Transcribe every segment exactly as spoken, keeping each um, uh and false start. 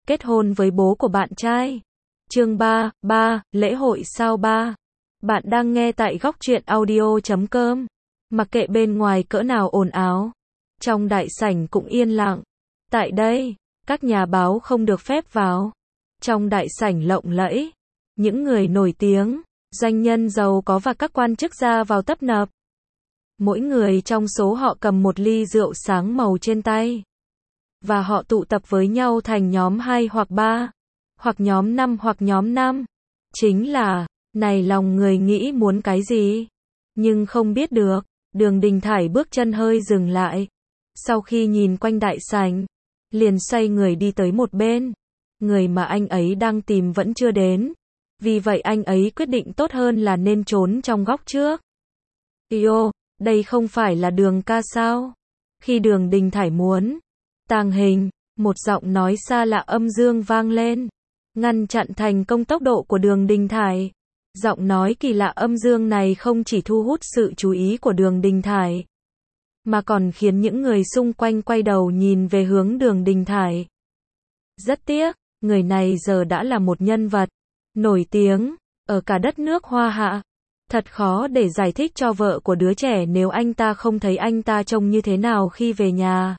kết hôn với bố của bạn trai. Chương ba, ba, lễ hội sao ba. Bạn đang nghe tại góc truyện audio chấm com. Mặc kệ bên ngoài cỡ nào ồn ào, trong đại sảnh cũng yên lặng. Tại đây, các nhà báo không được phép vào. Trong đại sảnh lộng lẫy, những người nổi tiếng, doanh nhân giàu có và các quan chức ra vào tấp nập. Mỗi người trong số họ cầm một ly rượu sáng màu trên tay. Và họ tụ tập với nhau thành nhóm hai hoặc ba, hoặc nhóm năm hoặc nhóm năm. Chính là, này lòng người nghĩ muốn cái gì? Nhưng không biết được, Đường Đình Thải bước chân hơi dừng lại. Sau khi nhìn quanh đại sảnh, liền xoay người đi tới một bên. Người mà anh ấy đang tìm vẫn chưa đến. Vì vậy anh ấy quyết định tốt hơn là nên trốn trong góc trước. Io, đây không phải là Đường ca sao? Khi Đường Đình Thải muốn tàng hình, một giọng nói xa lạ âm dương vang lên, ngăn chặn thành công tốc độ của Đường Đình Thải. Giọng nói kỳ lạ âm dương này không chỉ thu hút sự chú ý của Đường Đình Thải, mà còn khiến những người xung quanh quay đầu nhìn về hướng Đường Đình Thải. Rất tiếc, người này giờ đã là một nhân vật nổi tiếng ở cả đất nước Hoa Hạ. Thật khó để giải thích cho vợ của đứa trẻ nếu anh ta không thấy anh ta trông như thế nào khi về nhà.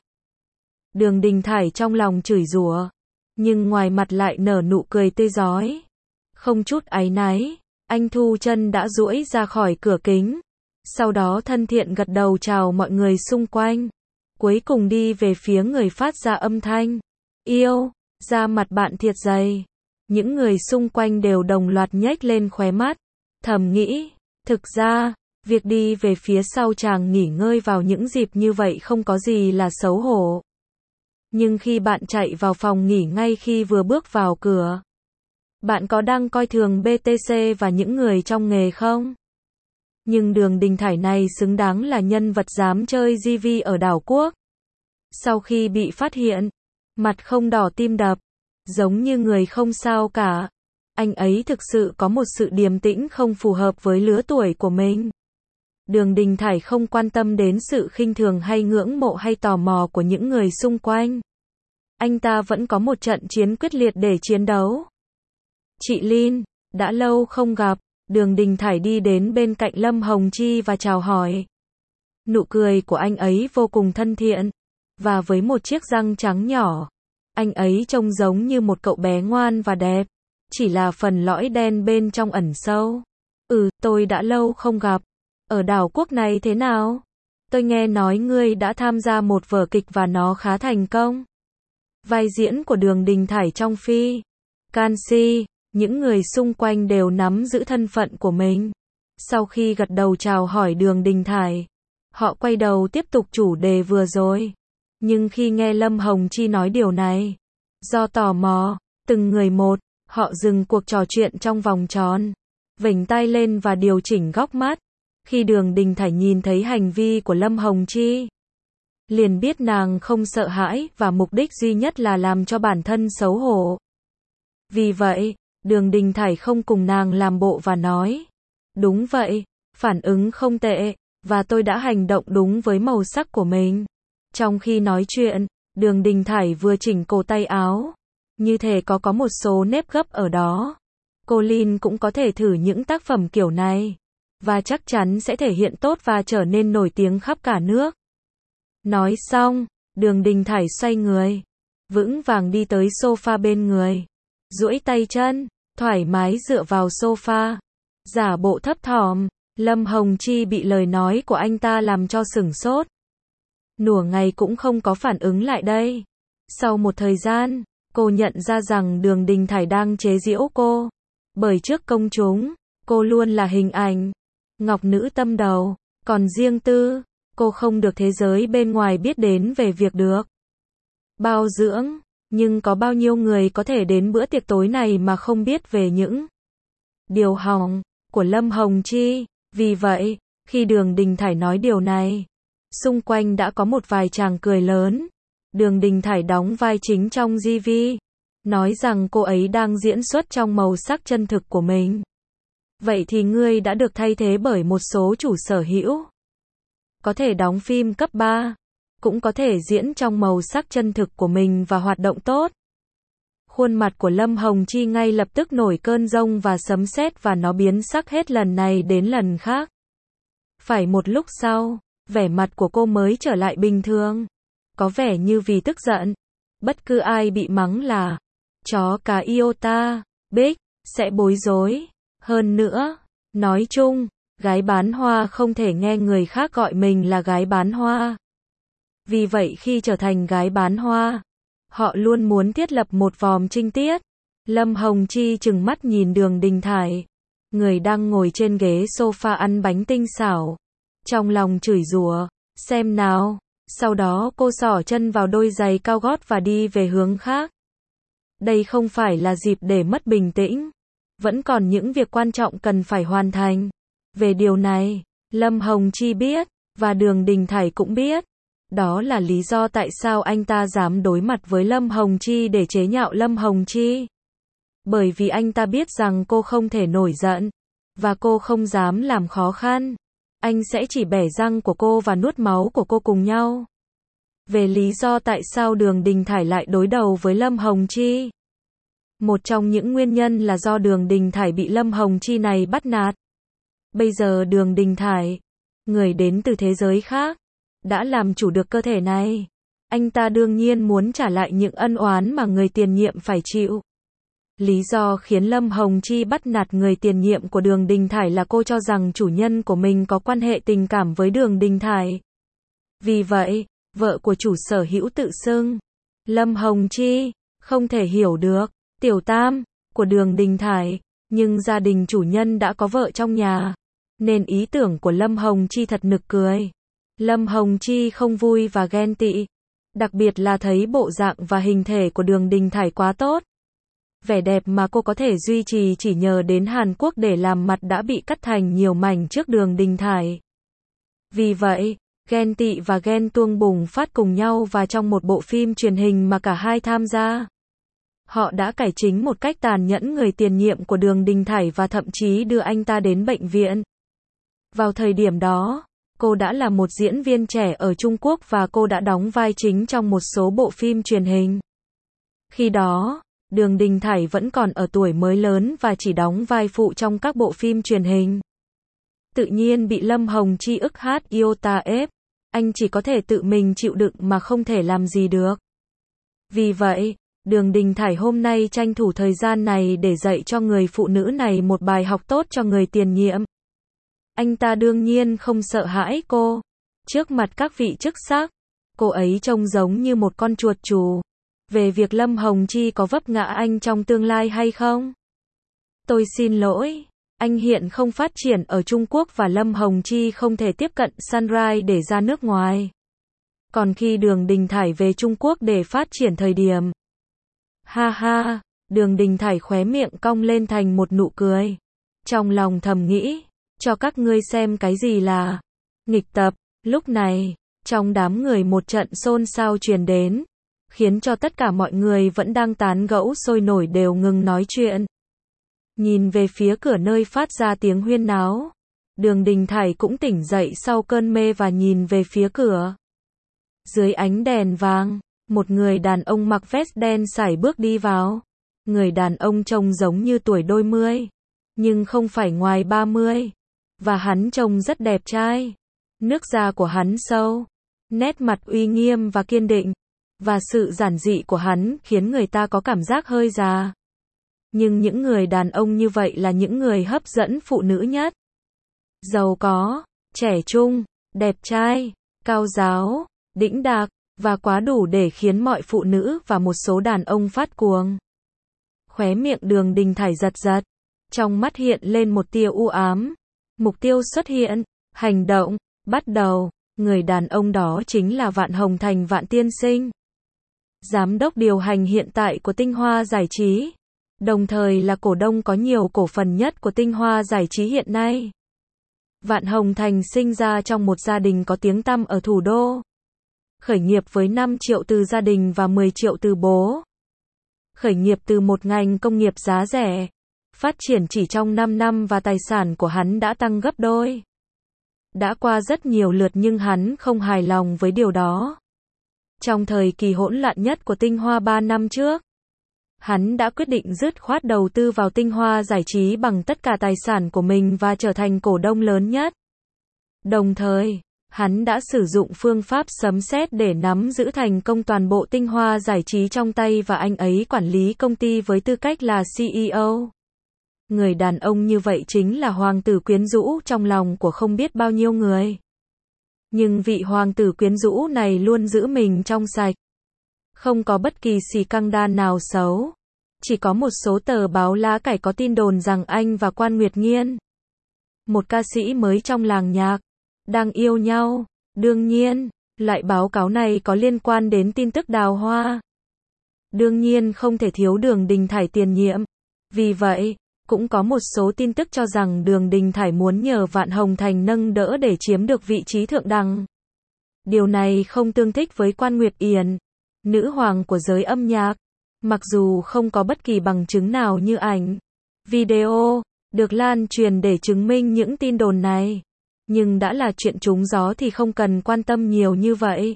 Đường Đình Thải trong lòng chửi rủa, nhưng ngoài mặt lại nở nụ cười tươi rói. Không chút áy náy, anh thu chân đã duỗi ra khỏi cửa kính. Sau đó thân thiện gật đầu chào mọi người xung quanh. Cuối cùng đi về phía người phát ra âm thanh. Yêu, da mặt bạn thiệt dày. Những người xung quanh đều đồng loạt nhếch lên khóe mắt. Thầm nghĩ, thực ra, việc đi về phía sau chàng nghỉ ngơi vào những dịp như vậy không có gì là xấu hổ. Nhưng khi bạn chạy vào phòng nghỉ ngay khi vừa bước vào cửa, bạn có đang coi thường bê tê xê và những người trong nghề không? Nhưng Đường Đình Thải này xứng đáng là nhân vật dám chơi gi vê ở đảo quốc. Sau khi bị phát hiện, mặt không đỏ tim đập, giống như người không sao cả. Anh ấy thực sự có một sự điềm tĩnh không phù hợp với lứa tuổi của mình. Đường Đình Thải không quan tâm đến sự khinh thường hay ngưỡng mộ hay tò mò của những người xung quanh. Anh ta vẫn có một trận chiến quyết liệt để chiến đấu. Chị Linh, đã lâu không gặp. Đường Đình Thải đi đến bên cạnh Lâm Hồng Chi và chào hỏi. Nụ cười của anh ấy vô cùng thân thiện, và với một chiếc răng trắng nhỏ, anh ấy trông giống như một cậu bé ngoan và đẹp, chỉ là phần lõi đen bên trong ẩn sâu. Ừ, tôi đã lâu không gặp. Ở đảo quốc này thế nào? Tôi nghe nói ngươi đã tham gia một vở kịch và nó khá thành công. Vai diễn của Đường Đình Thải trong Phi Canxi, những người xung quanh đều nắm giữ thân phận của mình. Sau khi gật đầu chào hỏi Đường Đình Thải, họ quay đầu tiếp tục chủ đề vừa rồi. Nhưng khi nghe Lâm Hồng Chi nói điều này, do tò mò, từng người một, họ dừng cuộc trò chuyện trong vòng tròn, vểnh tai lên và điều chỉnh góc mắt. Khi Đường Đình Thải nhìn thấy hành vi của Lâm Hồng Chi, liền biết nàng không sợ hãi và mục đích duy nhất là làm cho bản thân xấu hổ. Vì vậy, Đường Đình Thải không cùng nàng làm bộ và nói, đúng vậy, phản ứng không tệ, và tôi đã hành động đúng với màu sắc của mình. Trong khi nói chuyện, Đường Đình Thải vừa chỉnh cổ tay áo, như thể có có một số nếp gấp ở đó. Cô Linh cũng có thể thử những tác phẩm kiểu này, và chắc chắn sẽ thể hiện tốt và trở nên nổi tiếng khắp cả nước. Nói xong, Đường Đình Thải xoay người, vững vàng đi tới sofa bên người, duỗi tay chân, thoải mái dựa vào sofa, giả bộ thấp thỏm. Lâm Hồng Chi bị lời nói của anh ta làm cho sửng sốt. Nửa ngày cũng không có phản ứng lại đây. Sau một thời gian, cô nhận ra rằng Đường Đình Thải đang chế giễu cô. Bởi trước công chúng, cô luôn là hình ảnh ngọc nữ tâm đầu, còn riêng tư, cô không được thế giới bên ngoài biết đến về việc được bao dưỡng. Nhưng có bao nhiêu người có thể đến bữa tiệc tối này mà không biết về những điều hỏng của Lâm Hồng Chi. Vì vậy, khi Đường Đình Thải nói điều này, xung quanh đã có một vài chàng cười lớn. Đường Đình Thải đóng vai chính trong gi vê, nói rằng cô ấy đang diễn xuất trong màu sắc chân thực của mình. Vậy thì ngươi đã được thay thế bởi một số chủ sở hữu. Có thể đóng phim cấp ba, cũng có thể diễn trong màu sắc chân thực của mình và hoạt động tốt. Khuôn mặt của Lâm Hồng Chi ngay lập tức nổi cơn giông và sấm sét và nó biến sắc hết lần này đến lần khác. Phải một lúc sau, vẻ mặt của cô mới trở lại bình thường. Có vẻ như vì tức giận. Bất cứ ai bị mắng là chó cá iota, bích, sẽ bối rối. Hơn nữa, nói chung, gái bán hoa không thể nghe người khác gọi mình là gái bán hoa. Vì vậy khi trở thành gái bán hoa, họ luôn muốn thiết lập một vòm trinh tiết. Lâm Hồng Chi trừng mắt nhìn Đường Đình Thải, người đang ngồi trên ghế sofa ăn bánh tinh xảo. Trong lòng chửi rủa, xem nào. Sau đó cô xỏ chân vào đôi giày cao gót và đi về hướng khác. Đây không phải là dịp để mất bình tĩnh. Vẫn còn những việc quan trọng cần phải hoàn thành. Về điều này, Lâm Hồng Chi biết, và Đường Đình Thải cũng biết. Đó là lý do tại sao anh ta dám đối mặt với Lâm Hồng Chi để chế nhạo Lâm Hồng Chi. Bởi vì anh ta biết rằng cô không thể nổi giận, và cô không dám làm khó khăn. Anh sẽ chỉ bẻ răng của cô và nuốt máu của cô cùng nhau. Về lý do tại sao Đường Đình Thải lại đối đầu với Lâm Hồng Chi. Một trong những nguyên nhân là do Đường Đình Thải bị Lâm Hồng Chi này bắt nạt. Bây giờ Đường Đình Thải, người đến từ thế giới khác, đã làm chủ được cơ thể này. Anh ta đương nhiên muốn trả lại những ân oán mà người tiền nhiệm phải chịu. Lý do khiến Lâm Hồng Chi bắt nạt người tiền nhiệm của Đường Đình Thải là cô cho rằng chủ nhân của mình có quan hệ tình cảm với Đường Đình Thải. Vì vậy, vợ của chủ sở hữu tự xưng Lâm Hồng Chi không thể hiểu được tiểu tam của Đường Đình Thải, nhưng gia đình chủ nhân đã có vợ trong nhà, nên ý tưởng của Lâm Hồng Chi thật nực cười. Lâm Hồng Chi không vui và ghen tị, đặc biệt là thấy bộ dạng và hình thể của Đường Đình Thải quá tốt. Vẻ đẹp mà cô có thể duy trì chỉ nhờ đến Hàn Quốc để làm mặt đã bị cắt thành nhiều mảnh trước Đường Đình Thải. Vì vậy, ghen tị và ghen tuông bùng phát cùng nhau và trong một bộ phim truyền hình mà cả hai tham gia. Họ đã cải chính một cách tàn nhẫn người tiền nhiệm của Đường Đình Thải và thậm chí đưa anh ta đến bệnh viện. Vào thời điểm đó, cô đã là một diễn viên trẻ ở Trung Quốc và cô đã đóng vai chính trong một số bộ phim truyền hình. Khi đó, Đường Đình Thải vẫn còn ở tuổi mới lớn và chỉ đóng vai phụ trong các bộ phim truyền hình. Tự nhiên bị Lâm Hồng Chi ức hát iota ép, anh chỉ có thể tự mình chịu đựng mà không thể làm gì được. Vì vậy, Đường Đình Thải hôm nay tranh thủ thời gian này để dạy cho người phụ nữ này một bài học tốt cho người tiền nhiệm. Anh ta đương nhiên không sợ hãi cô. Trước mặt các vị chức sắc, cô ấy trông giống như một con chuột chù. Về việc Lâm Hồng Chi có vấp ngã anh trong tương lai hay không? Tôi xin lỗi, anh hiện không phát triển ở Trung Quốc và Lâm Hồng Chi không thể tiếp cận Sunrise để ra nước ngoài. Còn khi Đường Đình Thải về Trung Quốc để phát triển thời điểm. Ha ha, Đường Đình Thải khóe miệng cong lên thành một nụ cười. Trong lòng thầm nghĩ, cho các ngươi xem cái gì là nghịch tập. Lúc này, trong đám người một trận xôn xao truyền đến, khiến cho tất cả mọi người vẫn đang tán gẫu sôi nổi đều ngừng nói chuyện. Nhìn về phía cửa nơi phát ra tiếng huyên náo, Đường Đình Thải cũng tỉnh dậy sau cơn mê và nhìn về phía cửa. Dưới ánh đèn vàng, một người đàn ông mặc vest đen sải bước đi vào. Người đàn ông trông giống như tuổi đôi mươi, nhưng không phải ngoài ba mươi, và hắn trông rất đẹp trai. Nước da của hắn sâu, nét mặt uy nghiêm và kiên định, và sự giản dị của hắn khiến người ta có cảm giác hơi già. Nhưng những người đàn ông như vậy là những người hấp dẫn phụ nữ nhất. Giàu có, trẻ trung, đẹp trai, cao giáo, đĩnh đạc, và quá đủ để khiến mọi phụ nữ và một số đàn ông phát cuồng. Khóe miệng Đường Đình Thải giật giật, trong mắt hiện lên một tia u ám. Mục tiêu xuất hiện, hành động, bắt đầu. Người đàn ông đó chính là Vạn Hồng Thành Vạn Tiên Sinh, giám đốc điều hành hiện tại của Tinh Hoa Giải Trí, đồng thời là cổ đông có nhiều cổ phần nhất của Tinh Hoa Giải Trí hiện nay. Vạn Hồng Thành sinh ra trong một gia đình có tiếng tăm ở thủ đô. Khởi nghiệp với năm triệu từ gia đình và mười triệu từ bố. Khởi nghiệp từ một ngành công nghiệp giá rẻ. Phát triển chỉ trong năm năm và tài sản của hắn đã tăng gấp đôi. Đã qua rất nhiều lượt nhưng hắn không hài lòng với điều đó. Trong thời kỳ hỗn loạn nhất của Tinh Hoa ba năm trước, hắn đã quyết định dứt khoát đầu tư vào tinh hoa giải trí bằng tất cả tài sản của mình và trở thành cổ đông lớn nhất. Đồng thời, hắn đã sử dụng phương pháp sấm sét để nắm giữ thành công toàn bộ tinh hoa giải trí trong tay và anh ấy quản lý công ty với tư cách là xê e ô. Người đàn ông như vậy chính là hoàng tử quyến rũ trong lòng của không biết bao nhiêu người. Nhưng vị hoàng tử quyến rũ này luôn giữ mình trong sạch. Không có bất kỳ xì căng đan nào xấu. Chỉ có một số tờ báo lá cải có tin đồn rằng anh và Quan Nguyệt Nghiên, một ca sĩ mới trong làng nhạc, đang yêu nhau. Đương nhiên, loại báo cáo này có liên quan đến tin tức đào hoa. Đương nhiên không thể thiếu Đường Đình Thải tiền nhiệm. Vì vậy, cũng có một số tin tức cho rằng Đường Đình Thải muốn nhờ Vạn Hồng Thành nâng đỡ để chiếm được vị trí thượng đẳng. Điều này không tương thích với Quan Nguyệt Yển, nữ hoàng của giới âm nhạc. Mặc dù không có bất kỳ bằng chứng nào như ảnh, video, được lan truyền để chứng minh những tin đồn này. Nhưng đã là chuyện trúng gió thì không cần quan tâm nhiều như vậy.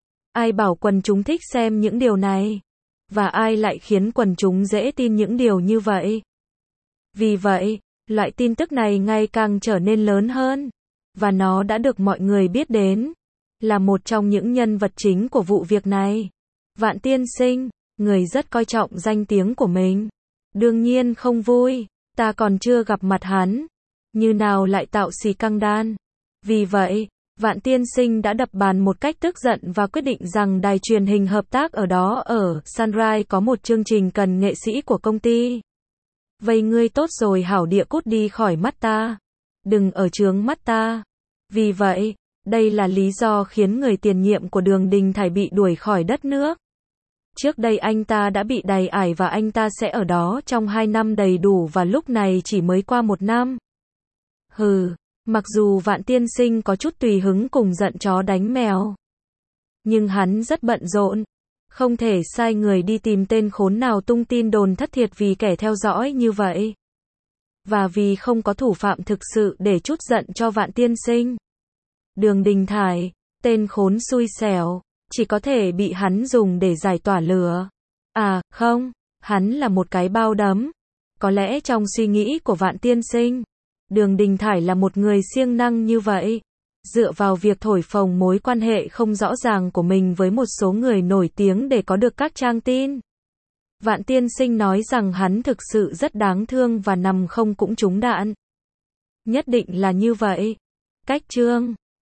Ai bảo quần chúng thích xem những điều này? Và ai lại khiến quần chúng dễ tin những điều như vậy? Vì vậy, loại tin tức này ngày càng trở nên lớn hơn. Và nó đã được mọi người biết đến. Là một trong những nhân vật chính của vụ việc này. Vạn Tiên Sinh, người rất coi trọng danh tiếng của mình. Đương nhiên không vui, ta còn chưa gặp mặt hắn. Như nào lại tạo xì căng đan. Vì vậy, Vạn Tiên Sinh đã đập bàn một cách tức giận và quyết định rằng đài truyền hình hợp tác ở đó ở Sunrise có một chương trình cần nghệ sĩ của công ty. Vậy ngươi tốt rồi hảo địa cút đi khỏi mắt ta. Đừng ở chướng mắt ta. Vì vậy, đây là lý do khiến người tiền nhiệm của Đường Đình Thải bị đuổi khỏi đất nước. Trước đây anh ta đã bị đày ải và anh ta sẽ ở đó trong hai năm đầy đủ và lúc này chỉ mới qua một năm. Hừ, mặc dù Vạn Tiên Sinh có chút tùy hứng cùng giận chó đánh mèo. Nhưng hắn rất bận rộn. Không thể sai người đi tìm tên khốn nào tung tin đồn thất thiệt vì kẻ theo dõi như vậy. Và vì không có thủ phạm thực sự để trút giận cho Vạn Tiên Sinh. Đường Đình Thải, tên khốn xui xẻo, chỉ có thể bị hắn dùng để giải tỏa lửa. À, không, hắn là một cái bao đấm. Có lẽ trong suy nghĩ của Vạn Tiên Sinh, Đường Đình Thải là một người siêng năng như vậy. Dựa vào việc thổi phồng mối quan hệ không rõ ràng của mình với một số người nổi tiếng để có được các trang tin. Vạn Tiên Sinh nói rằng hắn thực sự rất đáng thương và nằm không cũng trúng đạn. Nhất định là như vậy. Cách chương